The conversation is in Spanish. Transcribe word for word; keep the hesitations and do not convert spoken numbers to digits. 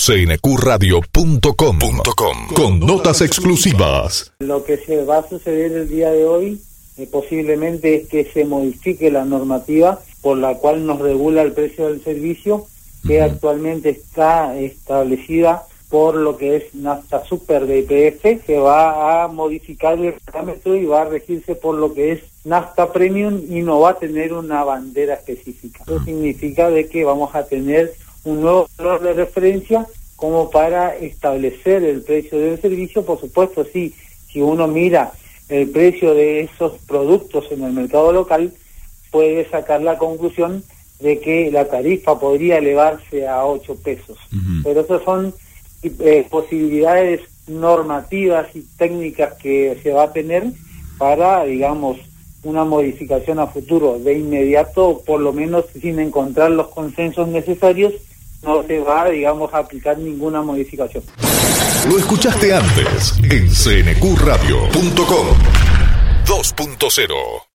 C N Q radio punto com con notas exclusivas. Lo que se va a suceder el día de hoy eh, posiblemente es que se modifique la normativa por la cual nos regula el precio del servicio, que uh-huh. actualmente está establecida por lo que es Nafta Super de Y P F. Se va a modificar el parámetro y va a regirse por lo que es Nafta Premium y no va a tener una bandera específica. Eso significa de que vamos a tener un nuevo valor de referencia como para establecer el precio del servicio. Por supuesto, sí, si uno mira el precio de esos productos en el mercado local, puede sacar la conclusión de que la tarifa podría elevarse a ocho pesos. Uh-huh. Pero esas son eh, posibilidades normativas y técnicas que se va a tener para, digamos, una modificación a futuro. De inmediato, por lo menos sin encontrar los consensos necesarios, no se va, digamos, a aplicar ninguna modificación. Lo escuchaste antes en C N Q radio punto com dos punto cero.